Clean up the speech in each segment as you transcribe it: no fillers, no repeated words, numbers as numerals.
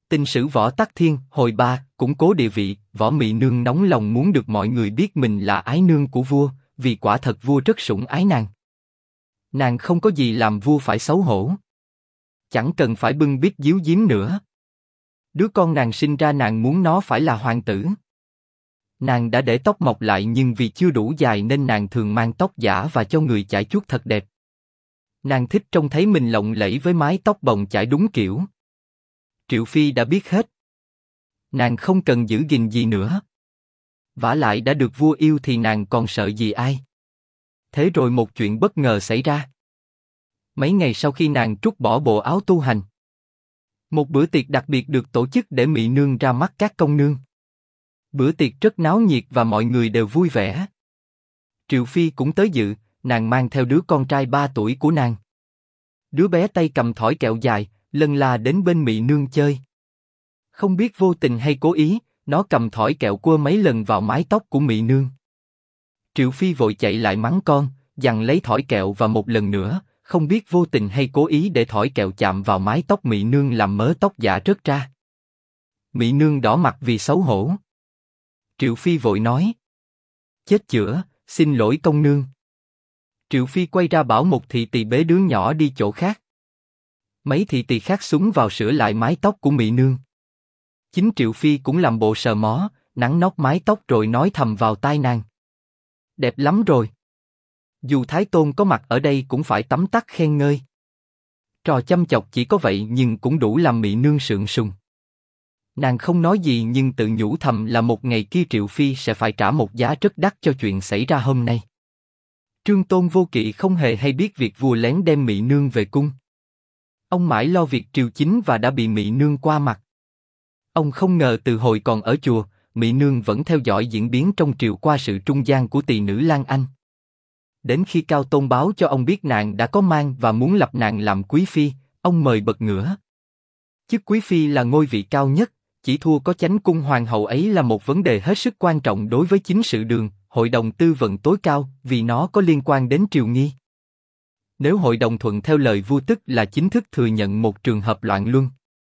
Tình sử Võ Tắc Thiên, hồi 3, củng cố địa vị. Võ Mị Nương nóng lòng muốn được mọi người biết mình là ái nương của vua, vì quả thật vua rất sủng ái nàng. Nàng không có gì làm vua phải xấu hổ. Chẳng cần phải bưng bít giấu giếm nữa. Đứa con nàng sinh ra nàng muốn nó phải là hoàng tử. Nàng đã để tóc mọc lại nhưng vì chưa đủ dài nên nàng thường mang tóc giả và cho người chải chuốt thật đẹp. Nàng thích trông thấy mình lộng lẫy với mái tóc bồng chải đúng kiểu. Triệu Phi đã biết hết. Nàng không cần giữ gìn gì nữa. Vả lại đã được vua yêu thì nàng còn sợ gì ai. Thế rồi một chuyện bất ngờ xảy ra. Mấy ngày sau khi nàng trút bỏ bộ áo tu hành, một bữa tiệc đặc biệt được tổ chức để Mị Nương ra mắt các công nương. Bữa tiệc rất náo nhiệt và mọi người đều vui vẻ. Triệu Phi cũng tới dự, nàng mang theo đứa con trai 3 tuổi của nàng. Đứa bé tay cầm thỏi kẹo dài, lân la đến bên Mị Nương chơi. Không biết vô tình hay cố ý, nó cầm thỏi kẹo quơ mấy lần vào mái tóc của Mị Nương. Triệu Phi vội chạy lại mắng con, giằng lấy thỏi kẹo và một lần nữa, không biết vô tình hay cố ý để thỏi kẹo chạm vào mái tóc Mị Nương làm mớ tóc giả rớt ra. Mị Nương đỏ mặt vì xấu hổ. Triệu Phi vội nói: chết chữa, xin lỗi công nương. Triệu Phi quay ra bảo một thị tỳ bế đứa nhỏ đi chỗ khác. Mấy thị tỳ khác xúm vào sửa lại mái tóc của Mị Nương. Chính Triệu Phi cũng làm bộ sờ mó, nắn nót mái tóc rồi nói thầm vào tai nàng: đẹp lắm rồi. Dù Thái Tôn có mặt ở đây cũng phải tấm tắc khen ngơi. Trò chăm chọc chỉ có vậy nhưng cũng đủ làm Mị Nương sượng sùng. Nàng không nói gì nhưng tự nhủ thầm là một ngày kia Triệu Phi sẽ phải trả một giá rất đắt cho chuyện xảy ra hôm nay. Trương Tôn Vô Kỵ không hề hay biết việc vua lén đem Mị Nương về cung. Ông mãi lo việc triều chính và đã bị Mị Nương qua mặt. Ông không ngờ từ hồi còn ở chùa, Mị Nương vẫn theo dõi diễn biến trong triều qua sự trung gian của tỳ nữ Lan Anh. Đến khi Cao Tôn báo cho ông biết nàng đã có mang và muốn lập nàng làm quý phi, ông mời bật ngửa. Chức quý phi là ngôi vị cao nhất, chỉ thua có chánh cung hoàng hậu ấy là một vấn đề hết sức quan trọng đối với chính sự đường, hội đồng tư vận tối cao, vì nó có liên quan đến triều nghi. Nếu hội đồng thuận theo lời vua tức là chính thức thừa nhận một trường hợp loạn luân.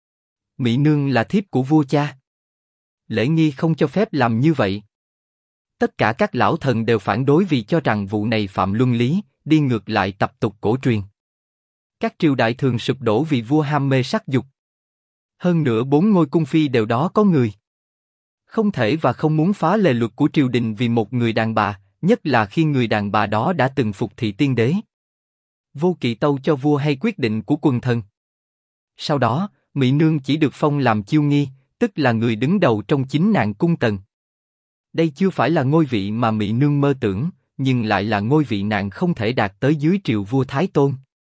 Mị Nương là thiếp của vua cha. Lễ nghi không cho phép làm như vậy. Tất cả các lão thần đều phản đối vì cho rằng vụ này phạm luân lý, đi ngược lại tập tục cổ truyền. Các triều đại thường sụp đổ vì vua ham mê sắc dục. Hơn nữa 4 ngôi cung phi đều đó có người. Không thể và không muốn phá lề luật của triều đình vì một người đàn bà, nhất là khi người đàn bà đó đã từng phục thị tiên đế. Vô Kỵ tâu cho vua hay quyết định của quần thần. Sau đó, Mị Nương chỉ được phong làm chiêu nghi, tức là người đứng đầu trong chính nạn cung tần. Đây chưa phải là ngôi vị mà Mị Nương mơ tưởng, nhưng lại là ngôi vị nàng không thể đạt tới dưới triều vua Thái Tôn.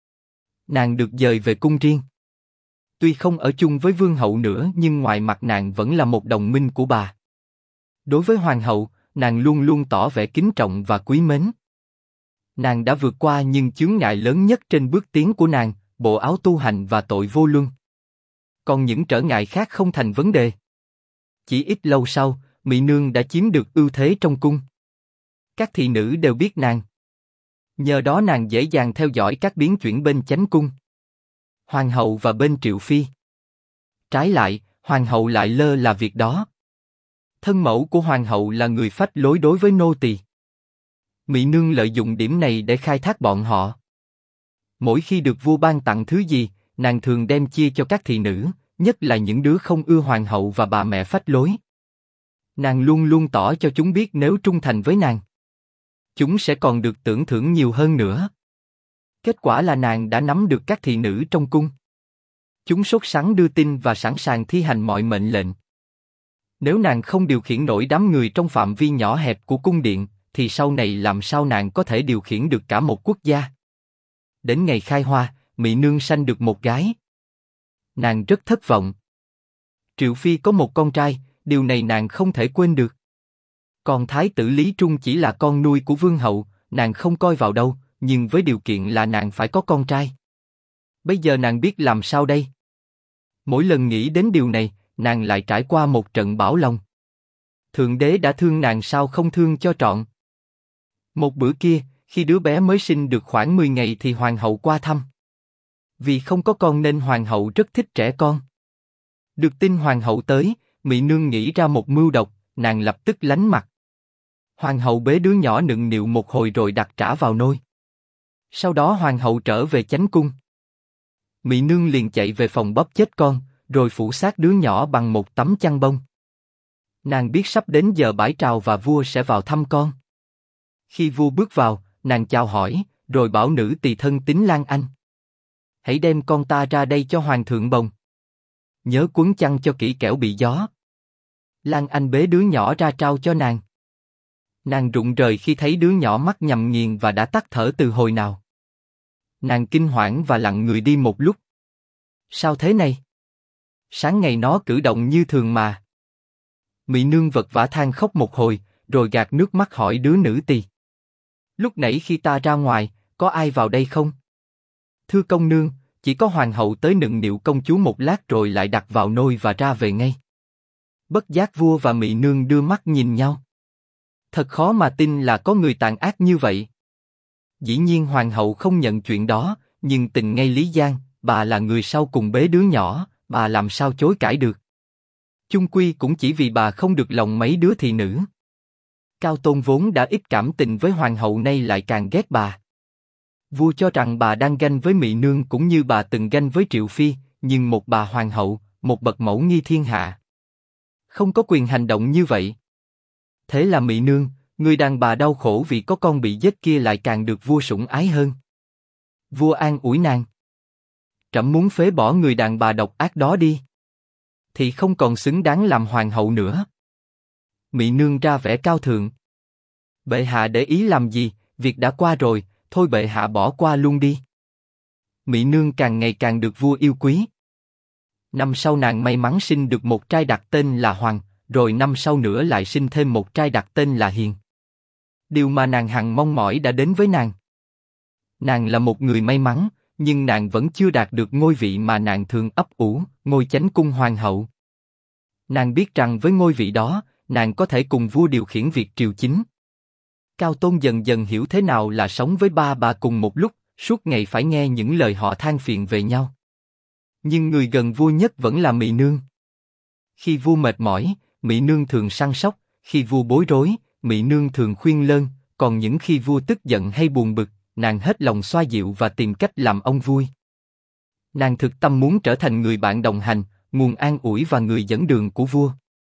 Nàng được dời về cung riêng. Tuy không ở chung với vương hậu nữa nhưng ngoài mặt nàng vẫn là một đồng minh của bà. Đối với hoàng hậu, nàng luôn luôn tỏ vẻ kính trọng và quý mến. Nàng đã vượt qua nhưng chướng ngại lớn nhất trên bước tiến của nàng, bộ áo tu hành và tội vô luân. Còn những trở ngại khác không thành vấn đề. Chỉ ít lâu sau, Mị Nương đã chiếm được ưu thế trong cung. Các thị nữ đều biết nàng. Nhờ đó nàng dễ dàng theo dõi các biến chuyển bên chánh cung, hoàng hậu và bên Triệu Phi. Trái lại, hoàng hậu lại lơ là việc đó. Thân mẫu của hoàng hậu là người phách lối đối với nô tỳ. Mị Nương lợi dụng điểm này để khai thác bọn họ. Mỗi khi được vua ban tặng thứ gì, nàng thường đem chia cho các thị nữ, nhất là những đứa không ưa hoàng hậu và bà mẹ phách lối. Nàng luôn luôn tỏ cho chúng biết nếu trung thành với nàng, chúng sẽ còn được tưởng thưởng nhiều hơn nữa. Kết quả là nàng đã nắm được các thị nữ trong cung. Chúng sốt sắng đưa tin và sẵn sàng thi hành mọi mệnh lệnh. Nếu nàng không điều khiển nổi đám người trong phạm vi nhỏ hẹp của cung điện, thì sau này làm sao nàng có thể điều khiển được cả một quốc gia? Đến ngày khai hoa, Mị Nương sanh được một gái. Nàng rất thất vọng. Triệu Phi có một con trai, điều này nàng không thể quên được. Còn Thái tử Lý Trung chỉ là con nuôi của vương hậu, nàng không coi vào đâu, nhưng với điều kiện là nàng phải có con trai. Bây giờ nàng biết làm sao đây? Mỗi lần nghĩ đến điều này, nàng lại trải qua một trận bão lòng. Thượng đế đã thương nàng sao không thương cho trọn? Một bữa kia, khi đứa bé mới sinh được khoảng 10 ngày thì hoàng hậu qua thăm. Vì không có con nên hoàng hậu rất thích trẻ con. Được tin hoàng hậu tới, Mị Nương nghĩ ra một mưu độc, nàng lập tức lánh mặt. Hoàng hậu bế đứa nhỏ nựng nịu một hồi rồi đặt trả vào nôi. Sau đó hoàng hậu trở về chánh cung. Mị Nương liền chạy về phòng bóp chết con, rồi phủ xác đứa nhỏ bằng một tấm chăn bông. Nàng biết sắp đến giờ bãi trào và vua sẽ vào thăm con. Khi vua bước vào, nàng chào hỏi, rồi bảo nữ tỳ thân tín Lan Anh: hãy đem con ta ra đây cho hoàng thượng bồng. Nhớ quấn chăn cho kỹ kẻo bị gió. Lan Anh bế đứa nhỏ ra trao cho nàng. Nàng rụng rời khi thấy đứa nhỏ mắt nhắm nghiền và đã tắt thở từ hồi nào. Nàng kinh hoảng và lặng người đi một lúc. Sao thế này? Sáng ngày nó cử động như thường mà. Mị Nương vật vã than khóc một hồi, rồi gạt nước mắt hỏi đứa nữ tỳ: lúc nãy khi ta ra ngoài, có ai vào đây không? Thưa công nương, chỉ có hoàng hậu tới nựng nịu công chúa một lát rồi lại đặt vào nôi và ra về ngay. Bất giác vua và Mị Nương đưa mắt nhìn nhau. Thật khó mà tin là có người tàn ác như vậy. Dĩ nhiên hoàng hậu không nhận chuyện đó, nhưng tình ngay lý gian, bà là người sau cùng bế đứa nhỏ, bà làm sao chối cãi được. Chung quy cũng chỉ vì bà không được lòng mấy đứa thị nữ. Cao Tôn vốn đã ít cảm tình với hoàng hậu nay lại càng ghét bà. Vua cho rằng bà đang ganh với Mị Nương cũng như bà từng ganh với Triệu Phi, nhưng một bà hoàng hậu, một bậc mẫu nghi thiên hạ, không có quyền hành động như vậy. Thế là Mị Nương, người đàn bà đau khổ vì có con bị giết kia lại càng được vua sủng ái hơn. Vua an ủi nàng: trẫm muốn phế bỏ người đàn bà độc ác đó đi, thì không còn xứng đáng làm hoàng hậu nữa. Mị Nương ra vẻ cao thượng: bệ hạ để ý làm gì, việc đã qua rồi, thôi bệ hạ bỏ qua luôn đi. Mị Nương càng ngày càng được vua yêu quý. Năm sau nàng may mắn sinh được một trai đặt tên là Hoàng, rồi năm sau nữa lại sinh thêm một trai đặt tên là Hiền. Điều mà nàng hằng mong mỏi đã đến với nàng. Nàng là một người may mắn, nhưng nàng vẫn chưa đạt được ngôi vị mà nàng thường ấp ủ, ngôi chánh cung hoàng hậu. Nàng biết rằng với ngôi vị đó, nàng có thể cùng vua điều khiển việc triều chính. Cao Tôn dần dần hiểu thế nào là sống với ba bà cùng một lúc, suốt ngày phải nghe những lời họ than phiền về nhau. Nhưng người gần vua nhất vẫn là Mị Nương. Khi vua mệt mỏi, Mị Nương thường săn sóc; khi vua bối rối, Mị Nương thường khuyên lơn; còn những khi vua tức giận hay buồn bực, nàng hết lòng xoa dịu và tìm cách làm ông vui. Nàng thực tâm muốn trở thành người bạn đồng hành, nguồn an ủi và người dẫn đường của vua.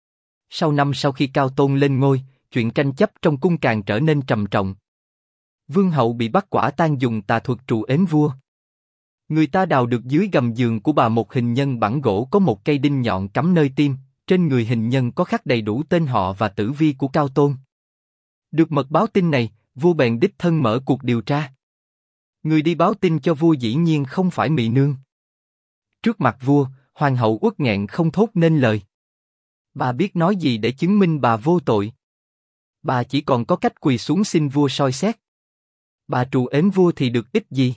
Sau khi Cao Tôn lên ngôi, chuyện tranh chấp trong cung càng trở nên trầm trọng. Vương hậu bị bắt quả tang dùng tà thuật trù ếm vua. Người ta đào được dưới gầm giường của bà một hình nhân bằng gỗ có một cây đinh nhọn cắm nơi tim, trên người hình nhân có khắc đầy đủ tên họ và tử vi của Cao Tôn. Được mật báo tin này, vua bèn đích thân mở cuộc điều tra. Người đi báo tin cho vua dĩ nhiên không phải Mị Nương. Trước mặt vua, hoàng hậu uất nghẹn không thốt nên lời. Bà biết nói gì để chứng minh bà vô tội? Bà chỉ còn có cách quỳ xuống xin vua soi xét. Bà trù ếm vua thì được ích gì?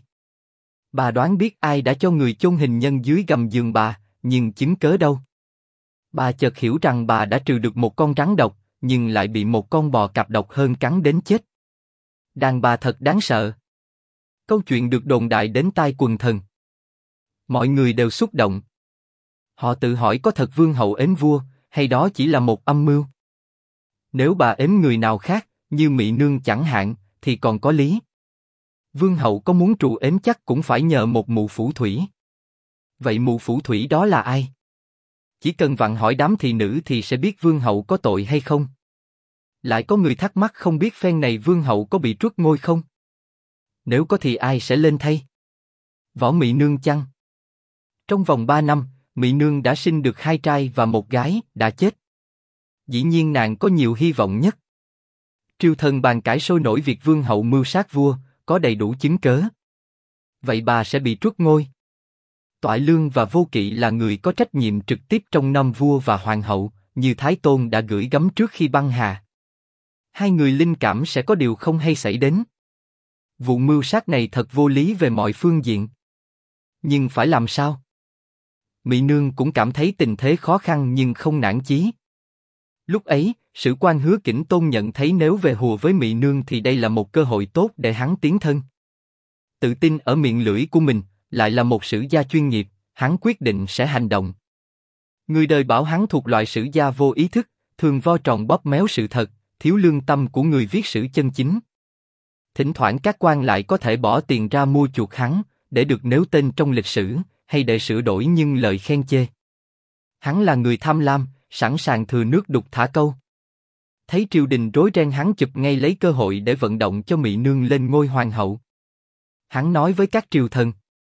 Bà đoán biết ai đã cho người chôn hình nhân dưới gầm giường bà, nhưng chứng cớ đâu? Bà chợt hiểu rằng bà đã trừ được một con rắn độc, nhưng lại bị một con bò cạp độc hơn cắn đến chết. Đàn bà thật đáng sợ. Câu chuyện được đồn đại đến tai quần thần. Mọi người đều xúc động. Họ tự hỏi có thật vương hậu ếm vua, hay đó chỉ là một âm mưu? Nếu bà ếm người nào khác, như Mị Nương chẳng hạn, thì còn có lý. Vương hậu có muốn trù ếm chắc cũng phải nhờ một mụ phù thủy. Vậy mụ phù thủy đó là ai? Chỉ cần vặn hỏi đám thị nữ thì sẽ biết vương hậu có tội hay không. Lại có người thắc mắc không biết phen này vương hậu có bị truất ngôi không? Nếu có thì ai sẽ lên thay? Võ Mị Nương chăng? Trong vòng 3 năm, Mị Nương đã sinh được 2 trai và 1 gái, đã chết. Dĩ nhiên nàng có nhiều hy vọng nhất. Triều thần bàn cãi sôi nổi việc vương hậu mưu sát vua, có đầy đủ chứng cớ. Vậy bà sẽ bị truất ngôi. Toại Lương và Vô Kỵ là người có trách nhiệm trực tiếp trông nom vua và hoàng hậu, như Thái Tôn đã gửi gắm trước khi băng hà. Hai người linh cảm sẽ có điều không hay xảy đến. Vụ mưu sát này thật vô lý về mọi phương diện. Nhưng phải làm sao? Mị Nương cũng cảm thấy tình thế khó khăn nhưng không nản chí. Lúc ấy, Sử quan Hứa Kỉnh Tôn nhận thấy nếu về hùa với Mị Nương thì đây là một cơ hội tốt để hắn tiến thân. Tự tin ở miệng lưỡi của mình, lại là một sử gia chuyên nghiệp, hắn quyết định sẽ hành động. Người đời bảo hắn thuộc loại sử gia vô ý thức, thường vo tròn bóp méo sự thật, thiếu lương tâm của người viết sử chân chính. Thỉnh thoảng các quan lại có thể bỏ tiền ra mua chuộc hắn, để được nêu tên trong lịch sử, hay để sửa đổi nhưng lời khen chê. Hắn là người tham lam, sẵn sàng thừa nước đục thả câu. Thấy triều đình rối ren hắn chụp ngay lấy cơ hội để vận động cho Mị Nương lên ngôi hoàng hậu. Hắn nói với các triều thần: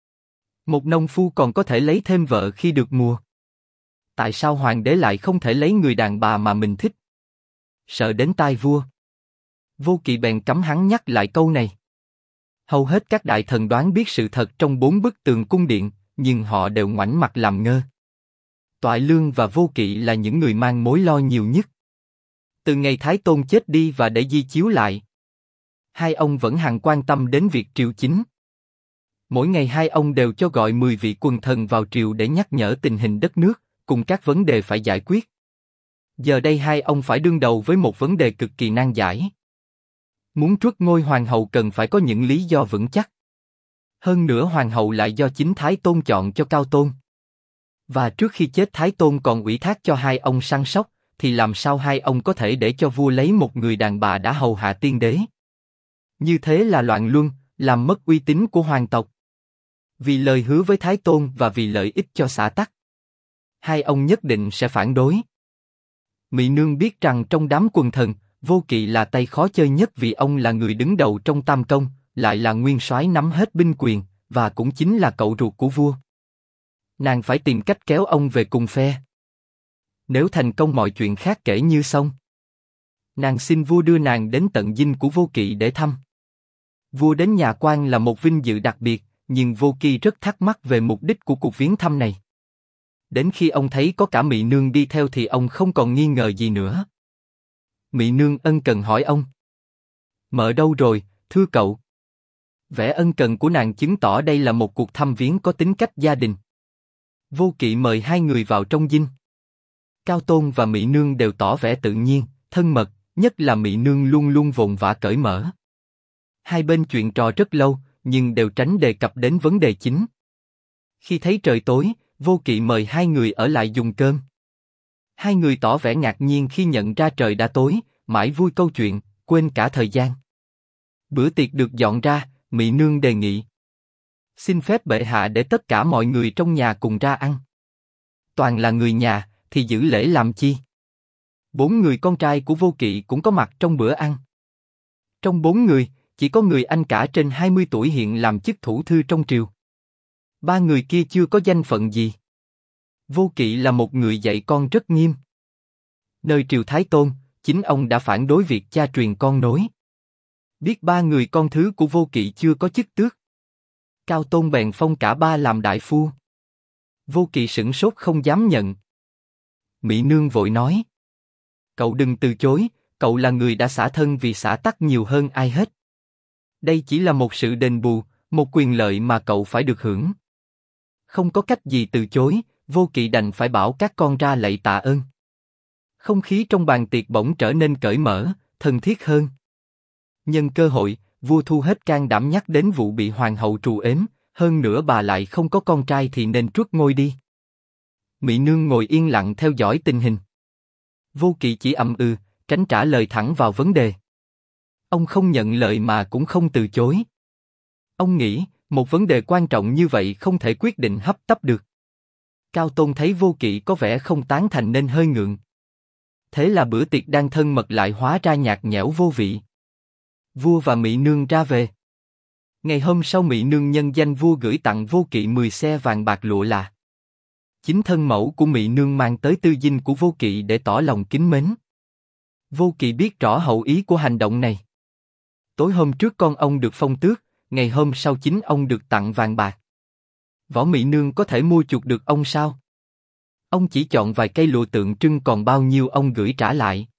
một nông phu còn có thể lấy thêm vợ khi được mùa. Tại sao hoàng đế lại không thể lấy người đàn bà mà mình thích? Sợ đến tai vua. Vô Kỵ bèn cấm hắn nhắc lại câu này. Hầu hết các đại thần đoán biết sự thật trong 4 bức tường cung điện, nhưng họ đều ngoảnh mặt làm ngơ. Toại Lương và Vô Kỵ là những người mang mối lo nhiều nhất. Từ ngày Thái Tôn chết đi và để di chiếu lại, hai ông vẫn hằng quan tâm đến việc triều chính. Mỗi ngày hai ông đều cho gọi 10 vị quần thần vào triều để nhắc nhở tình hình đất nước, cùng các vấn đề phải giải quyết. Giờ đây hai ông phải đương đầu với một vấn đề cực kỳ nan giải. Muốn truất ngôi hoàng hậu cần phải có những lý do vững chắc. Hơn nữa hoàng hậu lại do chính Thái Tôn chọn cho Cao Tôn. Và trước khi chết Thái Tôn còn ủy thác cho hai ông săn sóc, thì làm sao hai ông có thể để cho vua lấy một người đàn bà đã hầu hạ tiên đế? Như thế là loạn luân, làm mất uy tín của hoàng tộc. Vì lời hứa với Thái Tôn và vì lợi ích cho xã tắc, hai ông nhất định sẽ phản đối. Mị Nương biết rằng trong đám quần thần, Vô Kỵ là tay khó chơi nhất vì ông là người đứng đầu trong Tam Công, lại là nguyên soái nắm hết binh quyền, và cũng chính là cậu ruột của vua. Nàng phải tìm cách kéo ông về cùng phe. Nếu thành công mọi chuyện khác kể như xong. Nàng xin vua đưa nàng đến tận dinh của Vô Kỵ để thăm. Vua đến nhà quan là một vinh dự đặc biệt, nhưng Vô Kỵ rất thắc mắc về mục đích của cuộc viếng thăm này. Đến khi ông thấy có cả Mị Nương đi theo thì ông không còn nghi ngờ gì nữa. Mị Nương ân cần hỏi ông: mợ đâu rồi, thưa cậu? Vẻ ân cần của nàng chứng tỏ đây là một cuộc thăm viếng có tính cách gia đình. Vô Kỵ mời hai người vào trong dinh. Cao Tôn và Mị Nương đều tỏ vẻ tự nhiên, thân mật, nhất là Mị Nương luôn luôn vồn vã cởi mở. Hai bên chuyện trò rất lâu, nhưng đều tránh đề cập đến vấn đề chính. Khi thấy trời tối, Vô Kỵ mời hai người ở lại dùng cơm. Hai người tỏ vẻ ngạc nhiên khi nhận ra trời đã tối, mãi vui câu chuyện, quên cả thời gian. Bữa tiệc được dọn ra, Mị Nương đề nghị: xin phép bệ hạ để tất cả mọi người trong nhà cùng ra ăn. Toàn là người nhà, thì giữ lễ làm chi? 4 người con trai của Vô Kỵ cũng có mặt trong bữa ăn. Trong 4 người, chỉ có người anh cả trên 20 tuổi hiện làm chức thủ thư trong triều. 3 người kia chưa có danh phận gì. Vô Kỵ là một người dạy con rất nghiêm. Nơi triều Thái Tôn, chính ông đã phản đối việc cha truyền con nối. Biết 3 người con thứ của Vô Kỵ chưa có chức tước, Cao Tôn bèn phong cả 3 làm đại phu. Vô Kỵ sửng sốt không dám nhận. Mị Nương vội nói: cậu đừng từ chối, cậu là người đã xả thân vì xã tắc nhiều hơn ai hết. Đây chỉ là một sự đền bù, một quyền lợi mà cậu phải được hưởng. Không có cách gì từ chối, Vô Kỵ đành phải bảo các con ra lạy tạ ơn. Không khí trong bàn tiệc bỗng trở nên cởi mở, thân thiết hơn. Nhân cơ hội, vua thu hết can đảm nhắc đến vụ bị hoàng hậu trù ếm, hơn nữa bà lại không có con trai thì nên truất ngôi đi. Mị Nương ngồi yên lặng theo dõi tình hình. Vô Kỵ chỉ ậm ừ, tránh trả lời thẳng vào vấn đề. Ông không nhận lời mà cũng không từ chối. Ông nghĩ, một vấn đề quan trọng như vậy không thể quyết định hấp tấp được. Cao Tôn thấy Vô Kỵ có vẻ không tán thành nên hơi ngượng. Thế là bữa tiệc đang thân mật lại hóa ra nhạt nhẽo vô vị. Vua và Mị Nương ra về. Ngày hôm sau Mị Nương nhân danh vua gửi tặng Vô Kỵ 10 xe vàng bạc lụa là. Chính thân mẫu của Mị Nương mang tới tư dinh của Vô Kỵ để tỏ lòng kính mến. Vô Kỵ biết rõ hậu ý của hành động này. Tối hôm trước con ông được phong tước, ngày hôm sau chính ông được tặng vàng bạc. Võ Mị Nương có thể mua chuộc được ông sao? Ông chỉ chọn vài cây lụa tượng trưng, còn bao nhiêu ông gửi trả lại.